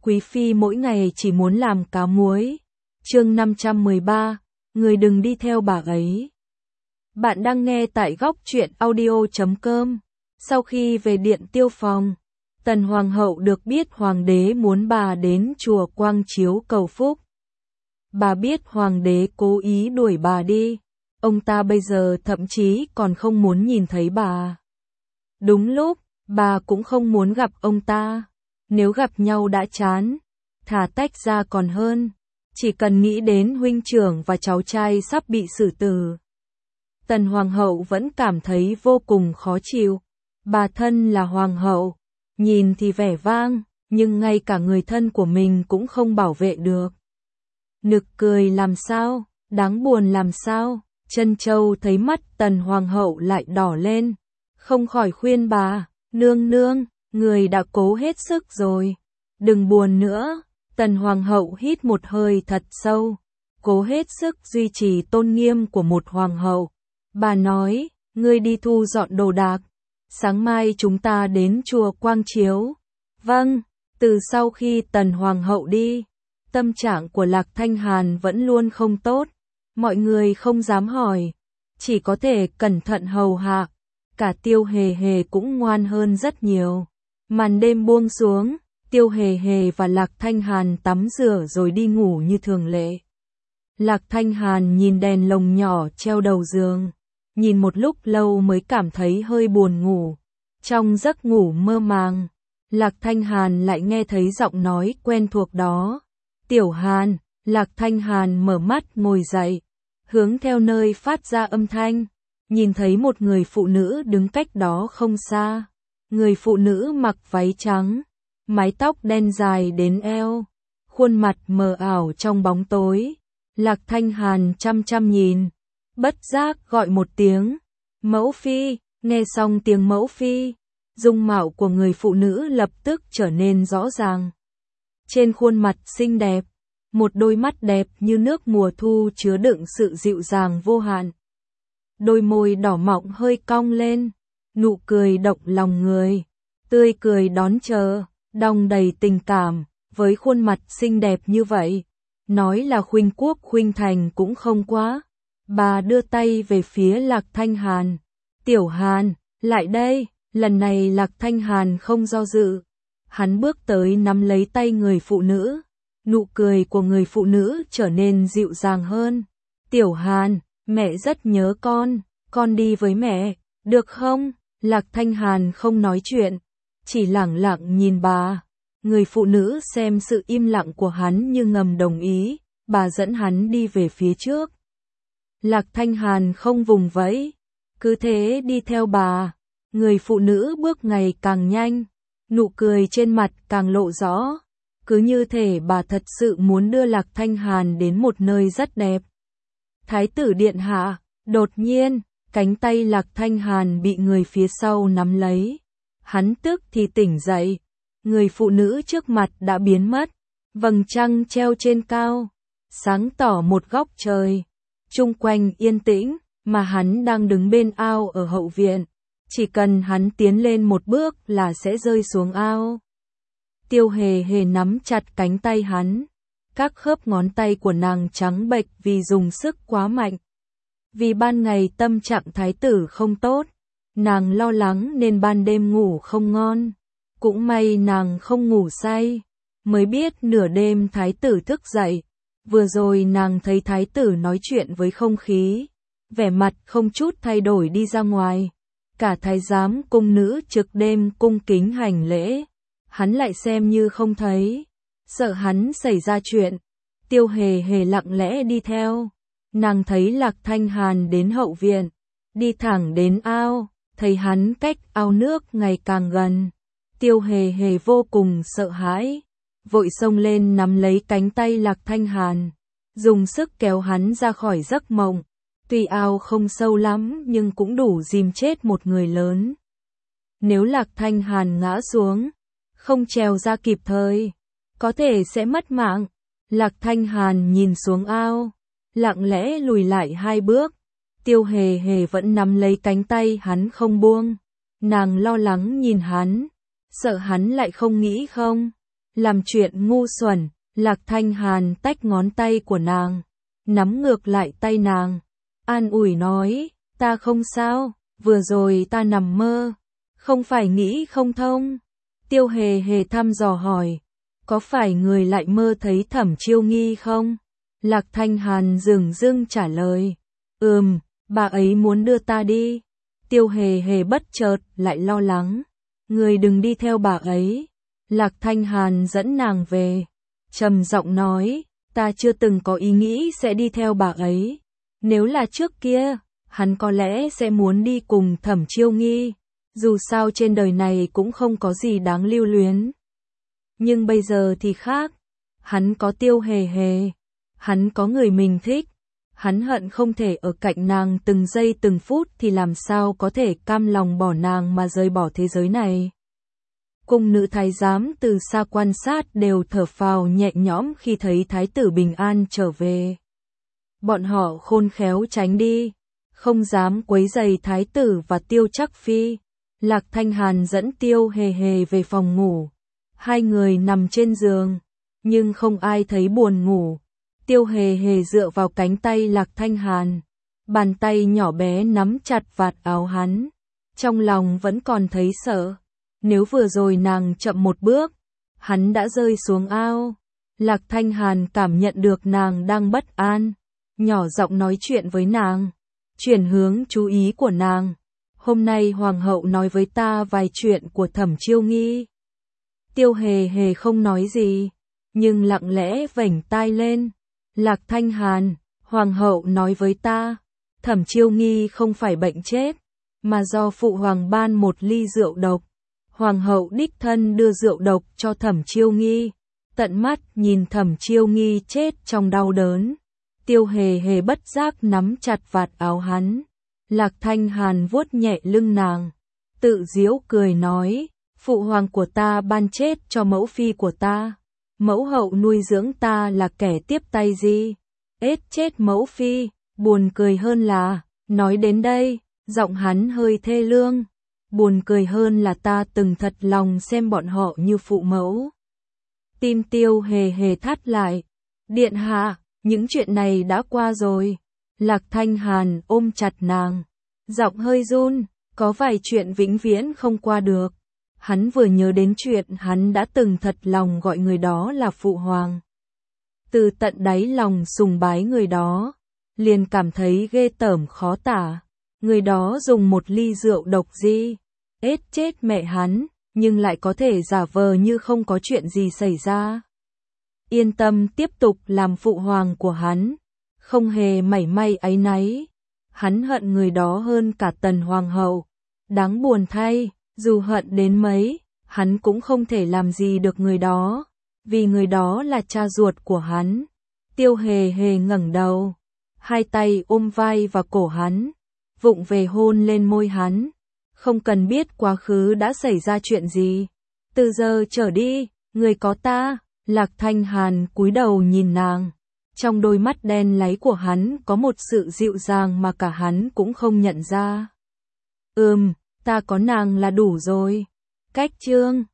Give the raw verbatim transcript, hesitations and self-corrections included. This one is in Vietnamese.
Quý phi mỗi ngày chỉ muốn làm cá muối. Chương năm trăm mười ba, người đừng đi theo bà ấy. Bạn đang nghe tại góc truyện audio chấm com. Sau khi về Điện Tiêu Phòng, Tần Hoàng hậu được biết Hoàng đế muốn bà đến chùa Quang Chiếu cầu phúc. Bà biết Hoàng đế cố ý đuổi bà đi, ông ta bây giờ thậm chí còn không muốn nhìn thấy bà. Đúng lúc, bà cũng không muốn gặp ông ta. Nếu gặp nhau đã chán, thà tách ra còn hơn. Chỉ cần nghĩ đến huynh trưởng và cháu trai sắp bị xử tử. Tần Hoàng hậu vẫn cảm thấy vô cùng khó chịu. Bà thân là Hoàng hậu, nhìn thì vẻ vang, nhưng ngay cả người thân của mình cũng không bảo vệ được. Nực cười làm sao, đáng buồn làm sao. Trân Châu thấy mắt Tần Hoàng hậu lại đỏ lên, không khỏi khuyên bà, nương nương, người đã cố hết sức rồi, đừng buồn nữa. Tần Hoàng hậu hít một hơi thật sâu, cố hết sức duy trì tôn nghiêm của một hoàng hậu. Bà nói, ngươi đi thu dọn đồ đạc, sáng mai chúng ta đến chùa Quang Chiếu. Vâng. Từ sau khi Tần Hoàng hậu đi, tâm trạng của Lạc Thanh Hàn vẫn luôn không tốt. Mọi người không dám hỏi, chỉ có thể cẩn thận hầu hạ. Cả Tiêu Hề Hề cũng ngoan hơn rất nhiều. Màn đêm buông xuống, Tiêu Hề Hề và Lạc Thanh Hàn tắm rửa rồi đi ngủ như thường lệ. Lạc Thanh Hàn nhìn đèn lồng nhỏ treo đầu giường, nhìn một lúc lâu mới cảm thấy hơi buồn ngủ. Trong giấc ngủ mơ màng, Lạc Thanh Hàn lại nghe thấy giọng nói quen thuộc đó. Tiểu Hàn. Lạc Thanh Hàn mở mắt ngồi dậy, hướng theo nơi phát ra âm thanh, nhìn thấy một người phụ nữ đứng cách đó không xa. Người phụ nữ mặc váy trắng, mái tóc đen dài đến eo, khuôn mặt mờ ảo trong bóng tối. Lạc Thanh Hàn chăm chăm nhìn, bất giác gọi một tiếng, mẫu phi. Nghe xong tiếng mẫu phi, dung mạo của người phụ nữ lập tức trở nên rõ ràng. Trên khuôn mặt xinh đẹp, một đôi mắt đẹp như nước mùa thu chứa đựng sự dịu dàng vô hạn. Đôi môi đỏ mọng hơi cong lên, nụ cười động lòng người, tươi cười đón chờ, đong đầy tình cảm. Với khuôn mặt xinh đẹp như vậy, nói là khuynh quốc khuynh thành cũng không quá. Bà đưa tay về phía Lạc Thanh Hàn. Tiểu Hàn, lại đây. Lần này Lạc Thanh Hàn không do dự, hắn bước tới nắm lấy tay người phụ nữ. Nụ cười của người phụ nữ trở nên dịu dàng hơn. Tiểu Hàn, mẹ rất nhớ con, con đi với mẹ, được không? Lạc Thanh Hàn không nói chuyện, chỉ lẳng lặng nhìn bà. Người phụ nữ xem sự im lặng của hắn như ngầm đồng ý, bà dẫn hắn đi về phía trước. Lạc Thanh Hàn không vùng vẫy, cứ thế đi theo bà. Người phụ nữ bước ngày càng nhanh, nụ cười trên mặt càng lộ rõ. Cứ như thể bà thật sự muốn đưa Lạc Thanh Hàn đến một nơi rất đẹp. Thái tử điện hạ. Đột nhiên, cánh tay Lạc Thanh Hàn bị người phía sau nắm lấy. Hắn tức thì tỉnh dậy. Người phụ nữ trước mặt đã biến mất. Vầng trăng treo trên cao, sáng tỏ một góc trời. Chung quanh yên tĩnh, mà hắn đang đứng bên ao ở hậu viện. Chỉ cần hắn tiến lên một bước là sẽ rơi xuống ao. Tiêu Hề Hề nắm chặt cánh tay hắn. Các khớp ngón tay của nàng trắng bệch vì dùng sức quá mạnh. Vì ban ngày tâm trạng thái tử không tốt, nàng lo lắng nên ban đêm ngủ không ngon. Cũng may nàng không ngủ say, mới biết nửa đêm thái tử thức dậy. Vừa rồi nàng thấy thái tử nói chuyện với không khí, vẻ mặt không chút thay đổi đi ra ngoài. Cả thái giám cung nữ trực đêm cung kính hành lễ, hắn lại xem như không thấy, sợ hắn xảy ra chuyện. Tiêu Hề Hề lặng lẽ đi theo, nàng thấy Lạc Thanh Hàn đến hậu viện, đi thẳng đến ao, thấy hắn cách ao nước ngày càng gần. Tiêu Hề Hề vô cùng sợ hãi, vội xông lên nắm lấy cánh tay Lạc Thanh Hàn, dùng sức kéo hắn ra khỏi giấc mộng. Tuy ao không sâu lắm nhưng cũng đủ dìm chết một người lớn. Nếu Lạc Thanh Hàn ngã xuống, không trèo ra kịp thời, có thể sẽ mất mạng. Lạc Thanh Hàn nhìn xuống ao, lặng lẽ lùi lại hai bước. Tiêu Hề Hề vẫn nắm lấy cánh tay hắn không buông. Nàng lo lắng nhìn hắn, sợ hắn lại không nghĩ không. làm chuyện ngu xuẩn. Lạc Thanh Hàn tách ngón tay của nàng, nắm ngược lại tay nàng, an ủi nói, ta không sao, vừa rồi ta nằm mơ, không phải nghĩ không thông. Tiêu Hề Hề thăm dò hỏi, có phải người lại mơ thấy Thẩm Chiêu Nghi không? Lạc Thanh Hàn dửng dưng trả lời, ừm, bà ấy muốn đưa ta đi. Tiêu Hề Hề bất chợt lại lo lắng, người đừng đi theo bà ấy. Lạc Thanh Hàn dẫn nàng về, trầm giọng nói, ta chưa từng có ý nghĩ sẽ đi theo bà ấy. Nếu là trước kia, hắn có lẽ sẽ muốn đi cùng Thẩm Chiêu Nghi, dù sao trên đời này cũng không có gì đáng lưu luyến. Nhưng bây giờ thì khác, hắn có Tiêu Hề Hề, hắn có người mình thích, hắn hận không thể ở cạnh nàng từng giây từng phút thì làm sao có thể cam lòng bỏ nàng mà rời bỏ thế giới này. Cung nữ thái giám từ xa quan sát đều thở phào nhẹ nhõm khi thấy thái tử bình an trở về. Bọn họ khôn khéo tránh đi, không dám quấy rầy thái tử và Tiêu Trắc Phi. Lạc Thanh Hàn dẫn Tiêu Hề Hề về phòng ngủ. Hai người nằm trên giường, nhưng không ai thấy buồn ngủ. Tiêu Hề Hề dựa vào cánh tay Lạc Thanh Hàn, bàn tay nhỏ bé nắm chặt vạt áo hắn. Trong lòng vẫn còn thấy sợ. Nếu vừa rồi nàng chậm một bước, hắn đã rơi xuống ao. Lạc Thanh Hàn cảm nhận được nàng đang bất an, nhỏ giọng nói chuyện với nàng, chuyển hướng chú ý của nàng. Hôm nay hoàng hậu nói với ta vài chuyện của Thẩm Chiêu Nghi. Tiêu Hề Hề không nói gì, nhưng lặng lẽ vểnh tai lên. Lạc Thanh Hàn, hoàng hậu nói với ta, Thẩm Chiêu Nghi không phải bệnh chết, mà do phụ hoàng ban một ly rượu độc. Hoàng hậu đích thân đưa rượu độc cho Thẩm Chiêu Nghi, tận mắt nhìn Thẩm Chiêu Nghi chết trong đau đớn. Tiêu Hề Hề bất giác nắm chặt vạt áo hắn. Lạc Thanh Hàn vuốt nhẹ lưng nàng, tự giễu cười nói, phụ hoàng của ta ban chết cho mẫu phi của ta, mẫu hậu nuôi dưỡng ta là kẻ tiếp tay gì, ết chết mẫu phi. Buồn cười hơn là, nói đến đây, giọng hắn hơi thê lương, buồn cười hơn là ta từng thật lòng xem bọn họ như phụ mẫu. Tim Tiêu Hề Hề thắt lại, điện hạ, những chuyện này đã qua rồi. Lạc Thanh Hàn ôm chặt nàng, giọng hơi run, có vài chuyện vĩnh viễn không qua được. Hắn vừa nhớ đến chuyện hắn đã từng thật lòng gọi người đó là phụ hoàng. Từ tận đáy lòng sùng bái người đó, liền cảm thấy ghê tởm khó tả. Người đó dùng một ly rượu độc gì, ết chết mẹ hắn, nhưng lại có thể giả vờ như không có chuyện gì xảy ra. Yên tâm tiếp tục làm phụ hoàng của hắn, không hề mảy may áy náy. Hắn hận người đó hơn cả Tần Hoàng hậu. Đáng buồn thay, dù hận đến mấy, hắn cũng không thể làm gì được người đó, vì người đó là cha ruột của hắn. Tiêu Hề Hề ngẩng đầu, hai tay ôm vai và cổ hắn, vụng về hôn lên môi hắn. Không cần biết quá khứ đã xảy ra chuyện gì. Từ giờ trở đi, người có ta. Lạc Thanh Hàn cúi đầu nhìn nàng. Trong đôi mắt đen láy của hắn có một sự dịu dàng mà cả hắn cũng không nhận ra. Ừm, ta có nàng là đủ rồi. Cách chương